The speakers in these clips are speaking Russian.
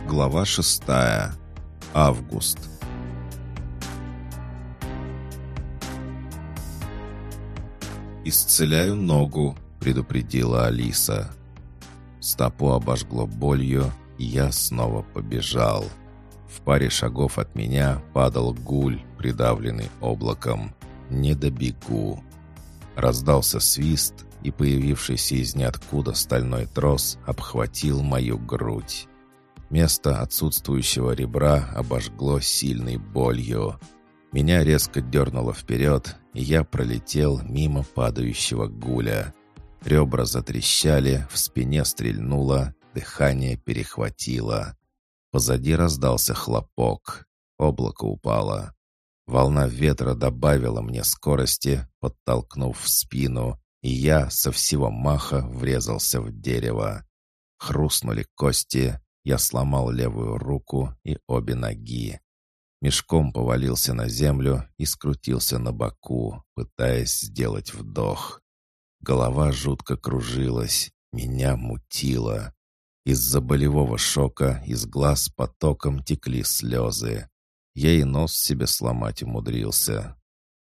Глава 6. Август. «Исцеляю ногу», — предупредила Алиса. Стопу обожгло болью, и я снова побежал. В паре шагов от меня падал гуль, придавленный облаком. «Не добегу». Раздался свист, и появившийся из ниоткуда стальной трос обхватил мою грудь. Место отсутствующего ребра обожгло сильной болью. Меня резко дернуло вперед, и я пролетел мимо падающего гуля. Ребра затрещали, в спине стрельнуло, дыхание перехватило. Позади раздался хлопок. Облако упало. Волна ветра добавила мне скорости, подтолкнув в спину, и я со всего маха врезался в дерево. Хрустнули кости, я сломал левую руку и обе ноги. Мешком повалился на землю и скрутился на боку, пытаясь сделать вдох. Голова жутко кружилась, меня мутило. Из-за болевого шока из глаз потоком текли слезы. Я и нос себе сломать умудрился.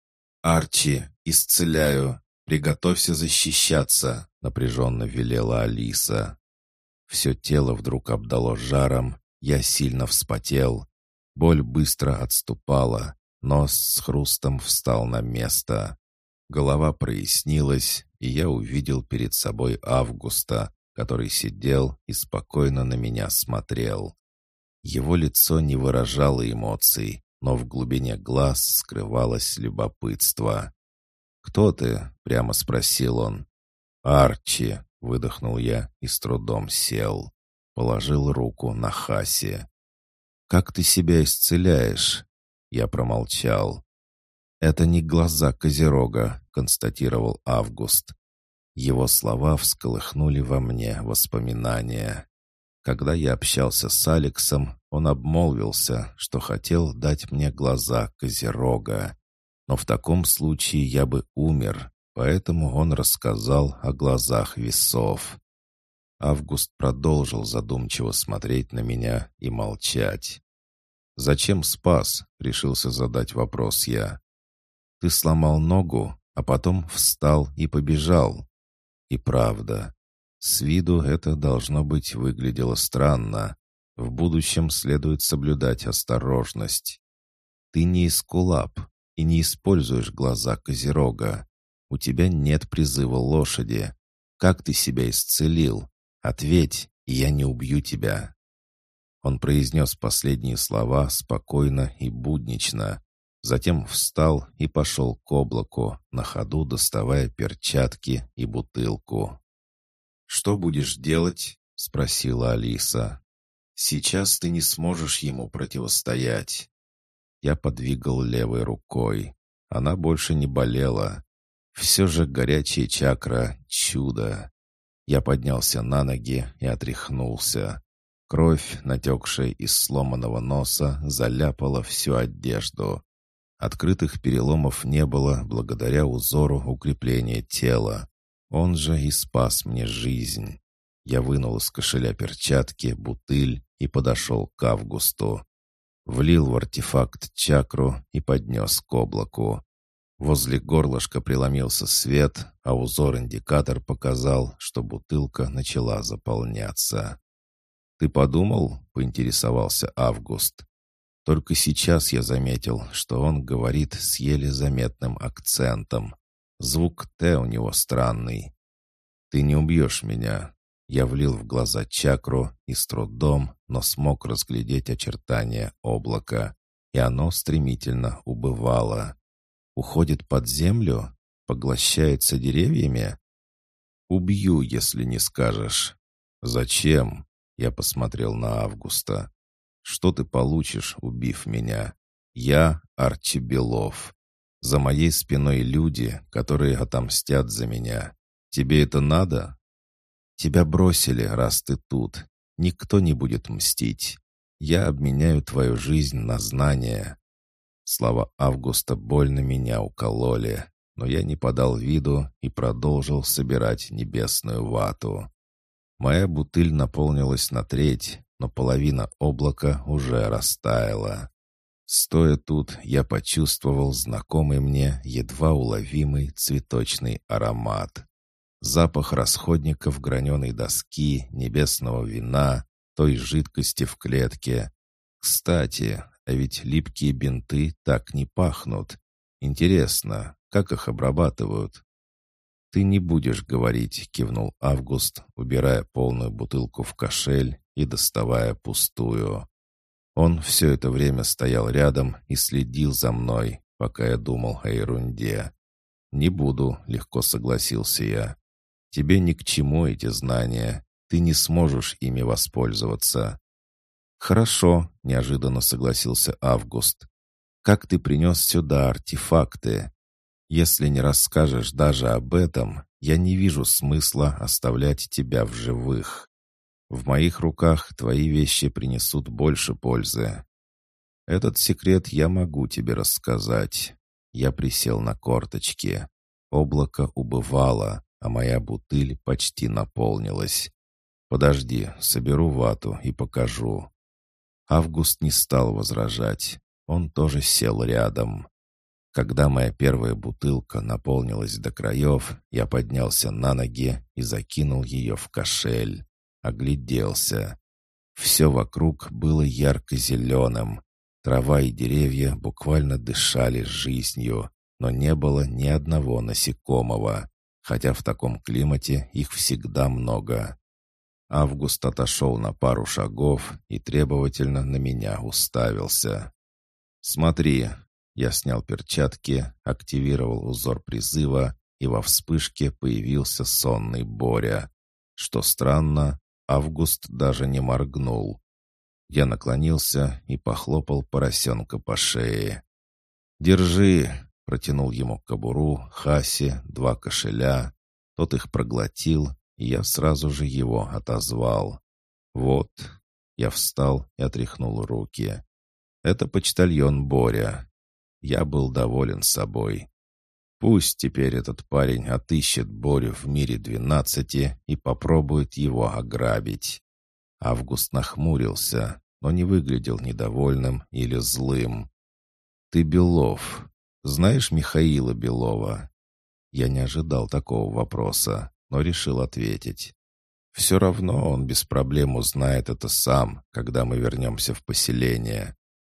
«Арчи, исцеляю! Приготовься защищаться!» — напряженно велела Алиса. Все тело вдруг обдало жаром, я сильно вспотел. Боль быстро отступала, нос с хрустом встал на место. Голова прояснилась, и я увидел перед собой Августа, который сидел и спокойно на меня смотрел. Его лицо не выражало эмоций, но в глубине глаз скрывалось любопытство. «Кто ты?» — прямо спросил он. «Арчи», — выдохнул я и с трудом сел. Положил руку на Хаси. «Как ты себя исцеляешь?» Я промолчал. «Это не глаза Козерога», — констатировал Август. Его слова всколыхнули во мне воспоминания. Когда я общался с Алексом, он обмолвился, что хотел дать мне глаза Козерога. Но в таком случае я бы умер, поэтому он рассказал о глазах весов. Август продолжил задумчиво смотреть на меня и молчать. «Зачем спас?» — решился задать вопрос я. «Ты сломал ногу, а потом встал и побежал». И правда, с виду это, должно быть, выглядело странно. В будущем следует соблюдать осторожность. Ты не эскулап и не используешь глаза Козерога. У тебя нет призыва лошади. Как ты себя исцелил? Ответь, и я не убью тебя». Он произнес последние слова спокойно и буднично. Затем встал и пошел к облаку, на ходу доставая перчатки и бутылку. «Что будешь делать?» — спросила Алиса. «Сейчас ты не сможешь ему противостоять». Я подвигал левой рукой. Она больше не болела. Все же горячая чакра — чудо. Я поднялся на ноги и отряхнулся. Кровь, натекшая из сломанного носа, заляпала всю одежду. Открытых переломов не было благодаря узору укрепления тела. Он же и спас мне жизнь. Я вынул из кошеля перчатки, бутыль и подошел к Августу. Влил в артефакт чакру и поднес к облаку. Возле горлышка преломился свет, а узор-индикатор показал, что бутылка начала заполняться. «Ты подумал?» — поинтересовался Август. Только сейчас я заметил, что он говорит с еле заметным акцентом. Звук «Т» у него странный. «Ты не убьешь меня». Я влил в глаза чакру и с трудом, но смог разглядеть очертания облака, и оно стремительно убывало. Уходит под землю? Поглощается деревьями? «Убью, если не скажешь». «Зачем?» — я посмотрел на Августа. «Что ты получишь, убив меня? Я Арчи Белов. За моей спиной люди, которые отомстят за меня. Тебе это надо?» «Тебя бросили, раз ты тут. Никто не будет мстить. Я обменяю твою жизнь на знания». Слова Августа больно меня укололи, но я не подал виду и продолжил собирать небесную вату. Моя бутыль наполнилась на треть, но половина облака уже растаяла. Стоя тут, я почувствовал знакомый мне едва уловимый цветочный аромат. Запах расходников граненой доски, небесного вина, той жидкости в клетке. Кстати, а ведь липкие бинты так не пахнут. Интересно, как их обрабатывают? «Ты не будешь говорить», — кивнул Август, убирая полную бутылку в кошель и доставая пустую. Он все это время стоял рядом и следил за мной, пока я думал о ерунде. «Не буду», — легко согласился я. «Тебе ни к чему эти знания. Ты не сможешь ими воспользоваться». «Хорошо», — неожиданно согласился Август. «Как ты принес сюда артефакты? Если не расскажешь даже об этом, я не вижу смысла оставлять тебя в живых. В моих руках твои вещи принесут больше пользы. Этот секрет я могу тебе рассказать». Я присел на корточки. Облако убывало, а моя бутыль почти наполнилась. «Подожди, соберу вату и покажу». Август не стал возражать. Он тоже сел рядом. Когда моя первая бутылка наполнилась до краев, я поднялся на ноги и закинул ее в кошель. Огляделся. Все вокруг было ярко-зеленым. Трава и деревья буквально дышали жизнью, но не было ни одного насекомого, хотя в таком климате их всегда много. Август отошел на пару шагов и требовательно на меня уставился. «Смотри». Я снял перчатки, активировал узор призыва, и во вспышке появился сонный Боря. Что странно, Август даже не моргнул. Я наклонился и похлопал поросенка по шее. «Держи!» — протянул ему кобуру, хаси, 2 кошеля. Тот их проглотил, и я сразу же его отозвал. «Вот». Я встал и отряхнул руки. «Это почтальон Боря». Я был доволен собой. Пусть теперь этот парень отыщет Борю в мире 12 и попробует его ограбить. Август нахмурился, но не выглядел недовольным или злым. «Ты Белов. Знаешь Михаила Белова?» Я не ожидал такого вопроса, но решил ответить. Все равно он без проблем узнает это сам, когда мы вернемся в поселение.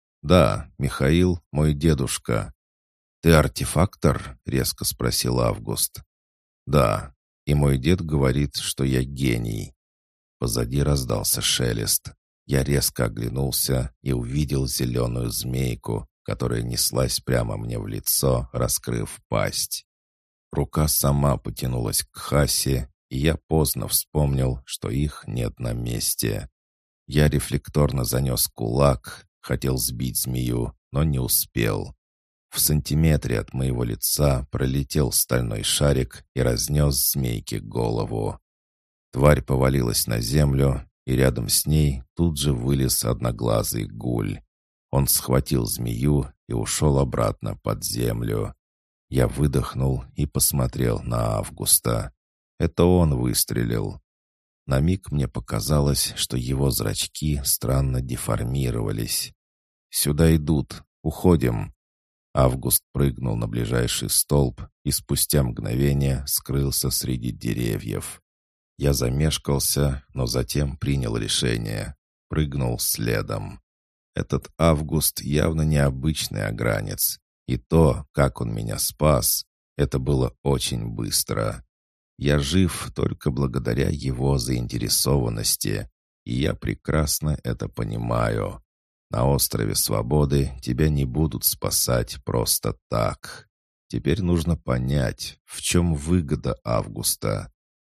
«Да, Михаил — мой дедушка». «Ты артефактор?» — резко спросил Август. «Да, и мой дед говорит, что я гений». Позади раздался шелест. Я резко оглянулся и увидел зеленую змейку, которая неслась прямо мне в лицо, раскрыв пасть. Рука сама потянулась к Хасе, и я поздно вспомнил, что их нет на месте. Я рефлекторно занес кулак, хотел сбить змею, но не успел. В сантиметре от моего лица пролетел стальной шарик и разнес змейке голову. Тварь повалилась на землю, и рядом с ней тут же вылез одноглазый гуль. Он схватил змею и ушел обратно под землю. Я выдохнул и посмотрел на Августа. Это он выстрелил. На миг мне показалось, что его зрачки странно деформировались. «Сюда идут. Уходим». Август прыгнул на ближайший столб и спустя мгновение скрылся среди деревьев. Я замешкался, но затем принял решение. Прыгнул следом. Этот Август явно необычный огранец. И то, как он меня спас, это было очень быстро. Я жив только благодаря его заинтересованности, и я прекрасно это понимаю. На острове Свободы тебя не будут спасать просто так. Теперь нужно понять, в чем выгода Августа.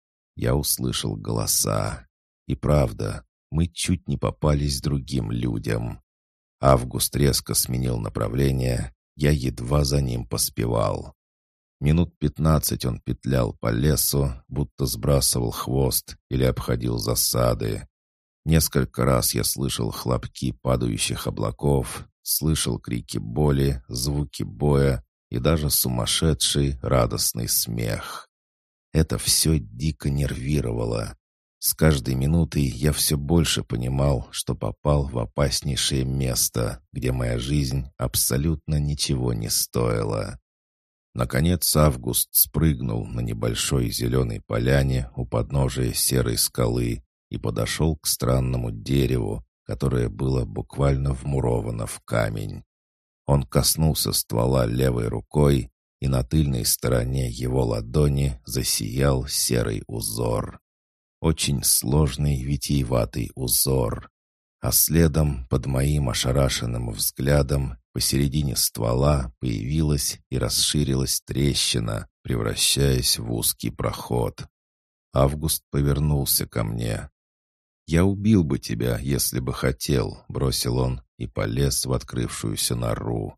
Я услышал голоса. И правда, мы чуть не попались другим людям. Август резко сменил направление, я едва за ним поспевал. Минут 15 он петлял по лесу, будто сбрасывал хвост или обходил засады. Несколько раз я слышал хлопки падающих облаков, слышал крики боли, звуки боя и даже сумасшедший радостный смех. Это все дико нервировало. С каждой минутой я все больше понимал, что попал в опаснейшее место, где моя жизнь абсолютно ничего не стоила. Наконец Август спрыгнул на небольшой зеленой поляне у подножия серой скалы и подошел к странному дереву, которое было буквально вмуровано в камень. Он коснулся ствола левой рукой, и на тыльной стороне его ладони засиял серый узор. Очень сложный витиеватый узор. А следом, под моим ошарашенным взглядом, посередине ствола появилась и расширилась трещина, превращаясь в узкий проход. Август повернулся ко мне. «Я убил бы тебя, если бы хотел», — бросил он и полез в открывшуюся нору.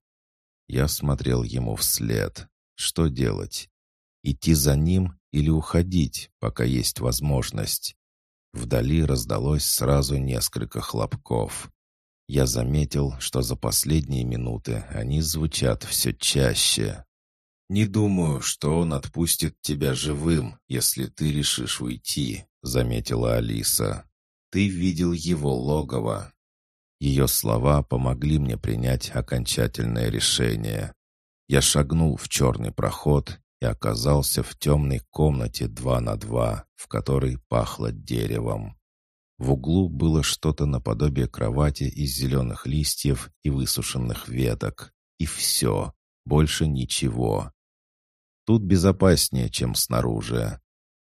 Я смотрел ему вслед. Что делать? Идти за ним или уходить, пока есть возможность? Вдали раздалось сразу несколько хлопков. Я заметил, что за последние минуты они звучат все чаще. «Не думаю, что он отпустит тебя живым, если ты решишь уйти», — заметила Алиса. «Ты видел его логово». Ее слова помогли мне принять окончательное решение. Я шагнул в черный проход и оказался в темной комнате 2 на 2, в которой пахло деревом. В углу было что-то наподобие кровати из зеленых листьев и высушенных веток. И все, больше ничего. Тут безопаснее, чем снаружи.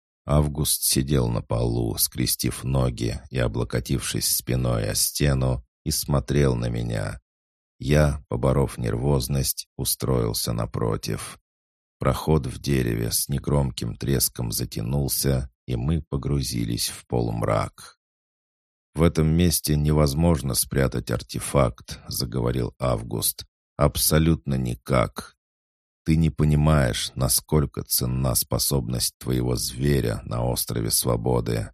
Август сидел на полу, скрестив ноги и облокотившись спиной о стену, и смотрел на меня. Я, поборов нервозность, устроился напротив. Проход в дереве с негромким треском затянулся, и мы погрузились в полумрак. «В этом месте невозможно спрятать артефакт», — заговорил Август. «Абсолютно никак. Ты не понимаешь, насколько ценна способность твоего зверя на острове Свободы».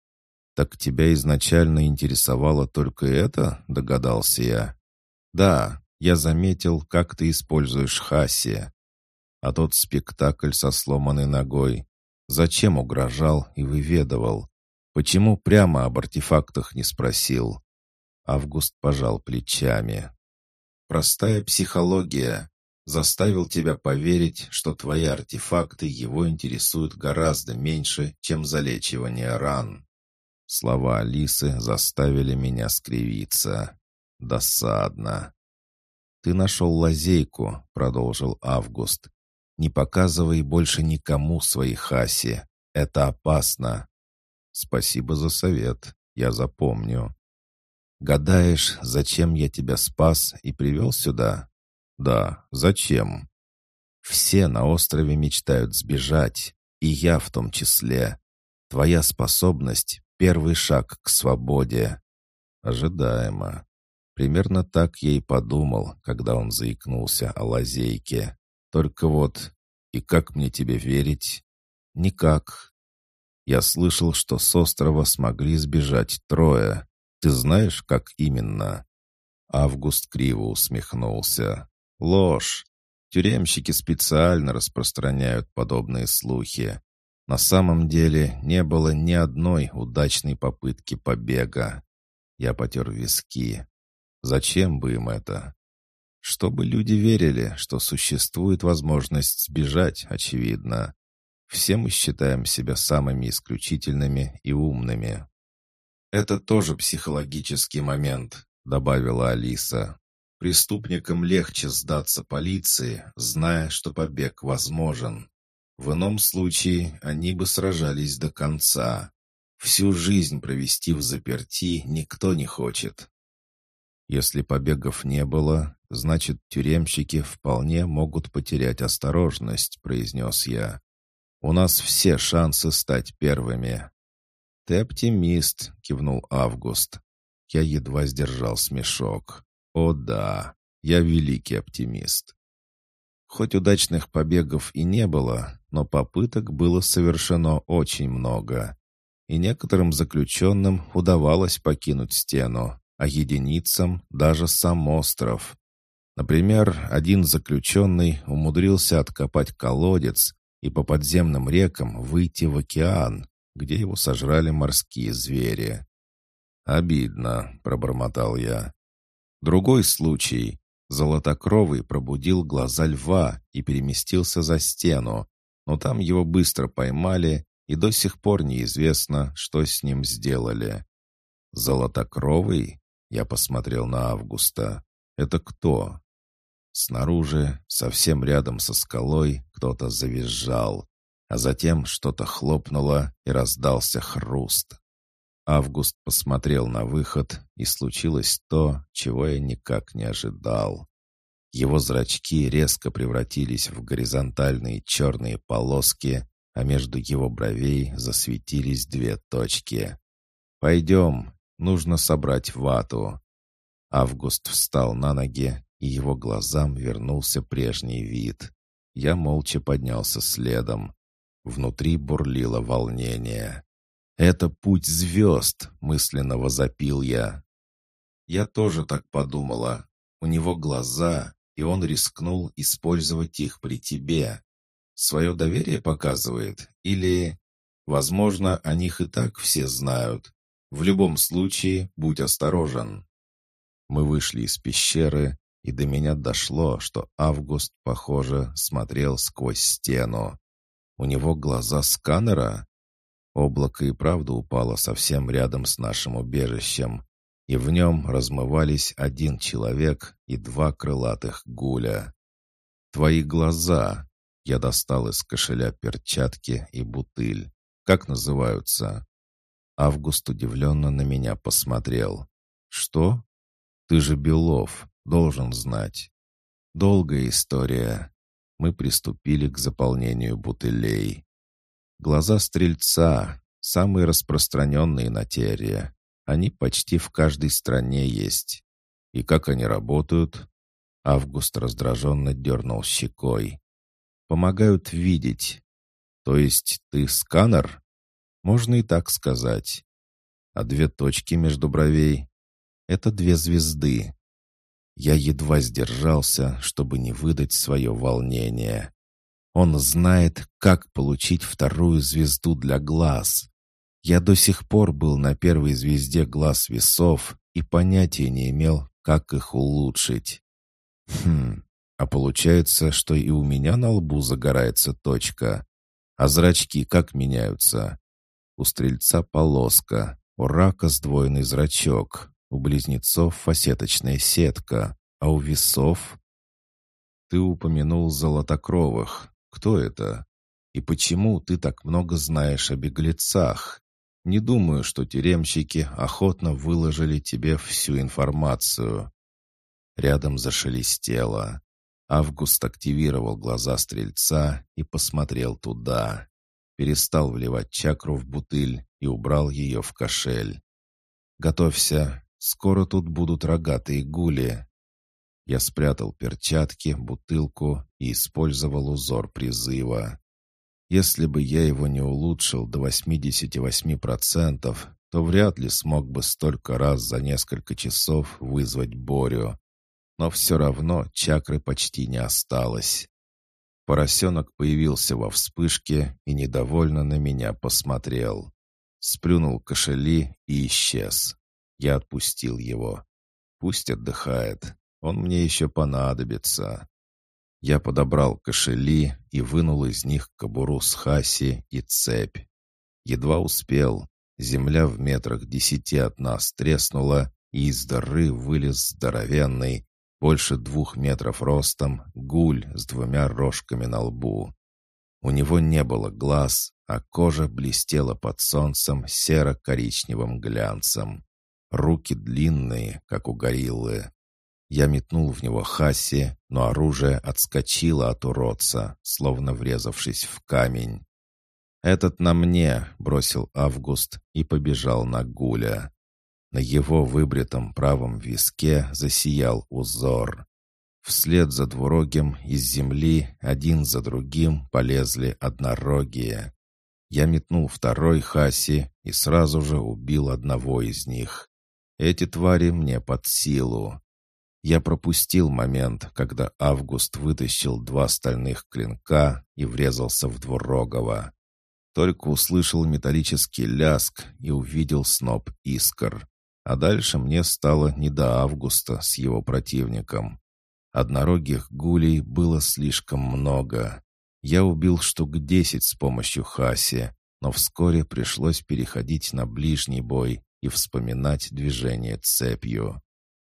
«Так тебя изначально интересовало только это?» — догадался я. «Да, я заметил, как ты используешь Хаси. А тот спектакль со сломанной ногой. Зачем угрожал и выведывал? Почему прямо об артефактах не спросил?» Август пожал плечами. «Простая психология. Заставил тебя поверить, что твои артефакты его интересуют гораздо меньше, чем залечивание ран». Слова Алисы заставили меня скривиться. Досадно. «Ты нашел лазейку», — продолжил Август. «Не показывай больше никому свои Хаси. Это опасно». «Спасибо за совет. Я запомню». «Гадаешь, зачем я тебя спас и привел сюда?» «Да, зачем?» «Все на острове мечтают сбежать, и я в том числе. Твоя способность — первый шаг к свободе». Ожидаемо. Примерно так я и подумал, когда он заикнулся о лазейке. Только вот, и как мне тебе верить? Никак. Я слышал, что с острова смогли сбежать 3. Ты знаешь, как именно? Август криво усмехнулся. Ложь. Тюремщики специально распространяют подобные слухи. На самом деле не было ни одной удачной попытки побега. Я потер виски. Зачем бы им это? Чтобы люди верили, что существует возможность сбежать, очевидно. Все мы считаем себя самыми исключительными и умными. «Это тоже психологический момент», — добавила Алиса. «Преступникам легче сдаться полиции, зная, что побег возможен. В ином случае они бы сражались до конца. Всю жизнь провести взаперти никто не хочет». «Если побегов не было, значит, тюремщики вполне могут потерять осторожность», — произнес я. «У нас все шансы стать первыми». «Ты оптимист», — кивнул Август. Я едва сдержал смешок. «О да, я великий оптимист». Хоть удачных побегов и не было, но попыток было совершено очень много. И некоторым заключенным удавалось покинуть стену, а единицам даже сам остров. Например, один заключенный умудрился откопать колодец и по подземным рекам выйти в океан, где его сожрали морские звери. «Обидно», — пробормотал я. Другой случай. Золотокровый пробудил глаза льва и переместился за стену, но там его быстро поймали, и до сих пор неизвестно, что с ним сделали. «Золотокровый?» — я посмотрел на Августа. «Это кто?» Снаружи, совсем рядом со скалой, кто-то завизжал, а затем что-то хлопнуло и раздался хруст. Август посмотрел на выход, и случилось то, чего я никак не ожидал. Его зрачки резко превратились в горизонтальные черные полоски, а между его бровей засветились две точки. «Пойдем, нужно собрать вату». Август встал на ноги, и его глазам вернулся прежний вид. Я молча поднялся следом. Внутри бурлило волнение. «Это путь звезд!» — мысленно возопил я. Я тоже так подумала. У него глаза, и он рискнул использовать их при тебе. Свое доверие показывает? Или... Возможно, о них и так все знают. В любом случае, будь осторожен. Мы вышли из пещеры, и до меня дошло, что Август, похоже, смотрел сквозь стену. У него глаза сканера? Облако и правда упало совсем рядом с нашим убежищем, и в нем размывались один человек и два крылатых гуля. «Твои глаза!» Я достал из кошеля перчатки и бутыль. «Как называются?» Август удивленно на меня посмотрел. «Что? Ты же Белов, должен знать». Долгая история. Мы приступили к заполнению бутылей. Глаза стрельца — самые распространенные на Терре. Они почти в каждой стране есть. И как они работают? Август раздраженно дернул щекой. Помогают видеть. То есть ты сканер? Можно и так сказать. А две точки между бровей — это две звезды. Я едва сдержался, чтобы не выдать свое волнение. Он знает, как получить вторую звезду для глаз. Я до сих пор был на первой звезде глаз весов и понятия не имел, как их улучшить. А получается, что и у меня на лбу загорается точка. А зрачки как меняются? У стрельца полоска, у рака сдвоенный зрачок, у близнецов фасеточная сетка, а у весов... Ты упомянул золотокровых. Кто это? И почему ты так много знаешь о беглецах? Не думаю, что тюремщики охотно выложили тебе всю информацию. Рядом зашелестело. Август активировал глаза стрельца и посмотрел туда. Перестал вливать чакру в бутыль и убрал ее в кошель. «Готовься, скоро тут будут рогатые гули». Я спрятал перчатки, бутылку и использовал узор призыва. Если бы я его не улучшил до 88%, то вряд ли смог бы столько раз за несколько часов вызвать Борю. Но все равно чакры почти не осталось. Поросенок появился во вспышке и недовольно на меня посмотрел. Сплюнул кошели и исчез. Я отпустил его. Пусть отдыхает. Он мне еще понадобится. Я подобрал кошели и вынул из них кобуру с хаси и цепь. Едва успел. Земля в метрах 10 от нас треснула, и из дыры вылез здоровенный, больше 2 метров ростом, гуль с 2 рожками на лбу. У него не было глаз, а кожа блестела под солнцем серо-коричневым глянцем. Руки длинные, как у гориллы. Я метнул в него хаси, но оружие отскочило от уродца, словно врезавшись в камень. «Этот на мне», — бросил Август и побежал на гуля. На его выбритом правом виске засиял узор. Вслед за двурогим из земли один за другим полезли однорогие. Я метнул второй хаси и сразу же убил одного из них. Эти твари мне под силу. Я пропустил момент, когда Август вытащил 2 стальных клинка и врезался в двурогого. Только услышал металлический ляск и увидел сноп искр. А дальше мне стало не до Августа с его противником. Однорогих гулей было слишком много. Я убил штук 10 с помощью Хаси, но вскоре пришлось переходить на ближний бой и вспоминать движение цепью.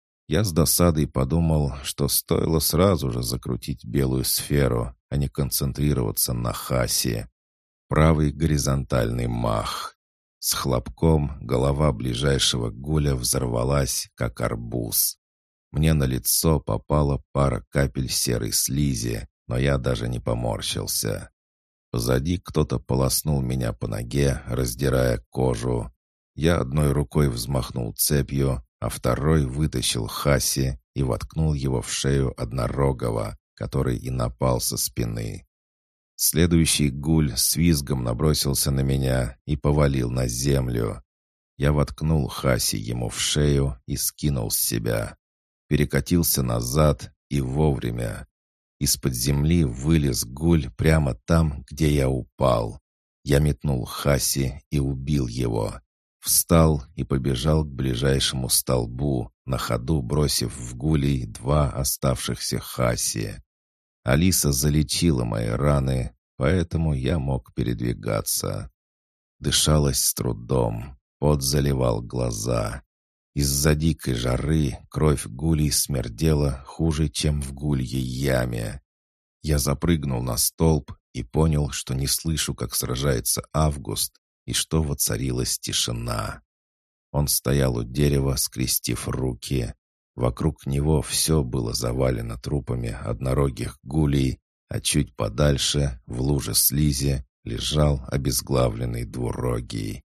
Я с досадой подумал, что стоило сразу же закрутить белую сферу, а не концентрироваться на Хаси. Правый горизонтальный мах. С хлопком голова ближайшего гуля взорвалась, как арбуз. Мне на лицо попала пара капель серой слизи, но я даже не поморщился. Позади кто-то полоснул меня по ноге, раздирая кожу. Я одной рукой взмахнул цепью, а второй вытащил Хаси и воткнул его в шею однорогого, который и напал со спины. Следующий гуль с визгом набросился на меня и повалил на землю. Я воткнул Хаси ему в шею и скинул с себя. Перекатился назад и вовремя. Из-под земли вылез гуль прямо там, где я упал. Я метнул Хаси и убил его. Встал и побежал к ближайшему столбу, на ходу бросив в гулей 2 оставшихся Хаси. Алиса залечила мои раны, поэтому я мог передвигаться. Дышалось с трудом, пот заливал глаза. Из-за дикой жары кровь гулей смердела хуже, чем в гульей яме. Я запрыгнул на столб и понял, что не слышу, как сражается Август, и что воцарилась тишина. Он стоял у дерева, скрестив руки. Вокруг него все было завалено трупами однорогих гулей, а чуть подальше, в луже слизи, лежал обезглавленный двурогий.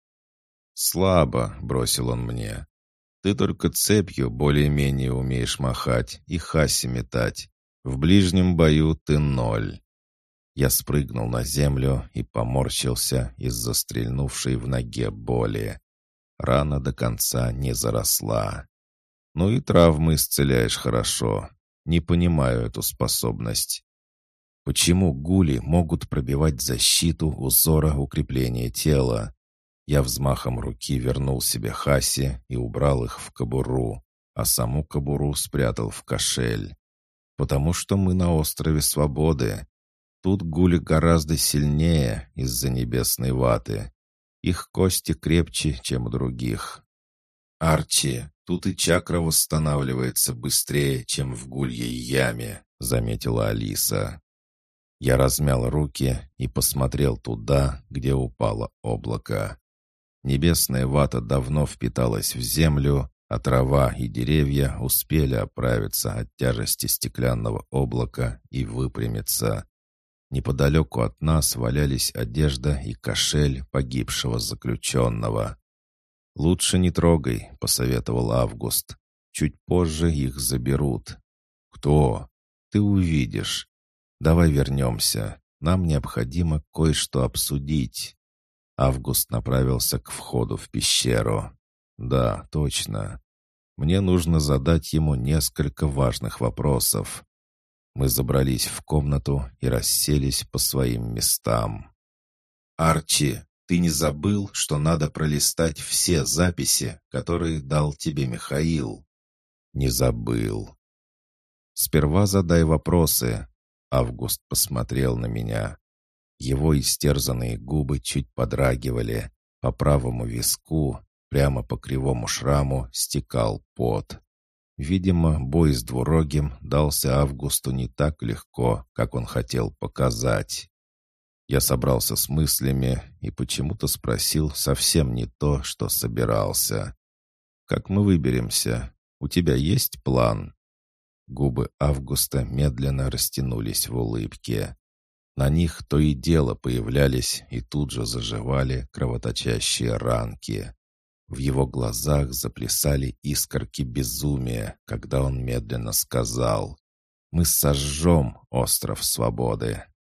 «Слабо», — бросил он мне. «Ты только цепью более-менее умеешь махать и Хаси метать. В ближнем бою ты 0». Я спрыгнул на землю и поморщился из-за стрельнувшей в ноге боли. Рана до конца не заросла. «Ну и травмы исцеляешь хорошо. Не понимаю эту способность. Почему гули могут пробивать защиту узора укрепления тела?» Я взмахом руки вернул себе Хаси и убрал их в кобуру, а саму кобуру спрятал в кошель. «Потому что мы на острове Свободы. Тут гули гораздо сильнее из-за небесной ваты. Их кости крепче, чем у других». «Арчи, тут и чакра восстанавливается быстрее, чем в гульей яме», — заметила Алиса. Я размял руки и посмотрел туда, где упало облако. Небесная вата давно впиталась в землю, а трава и деревья успели оправиться от тяжести стеклянного облака и выпрямиться. Неподалеку от нас валялись одежда и кошель погибшего заключенного. «Лучше не трогай», — посоветовал Август. «Чуть позже их заберут». «Кто?» «Ты увидишь. Давай вернемся. Нам необходимо кое-что обсудить». Август направился к входу в пещеру. «Да, точно. Мне нужно задать ему несколько важных вопросов». Мы забрались в комнату и расселись по своим местам. «Арчи, ты не забыл, что надо пролистать все записи, которые дал тебе Михаил?» «Не забыл». «Сперва задай вопросы». Август посмотрел на меня. Его истерзанные губы чуть подрагивали. По правому виску, прямо по кривому шраму, стекал пот. Видимо, бой с двурогим дался Августу не так легко, как он хотел показать. Я собрался с мыслями и почему-то спросил совсем не то, что собирался. «Как мы выберемся? У тебя есть план?» Губы Августа медленно растянулись в улыбке. На них то и дело появлялись и тут же заживали кровоточащие ранки. В его глазах заплясали искорки безумия, когда он медленно сказал: «Мы сожжем остров Свободы».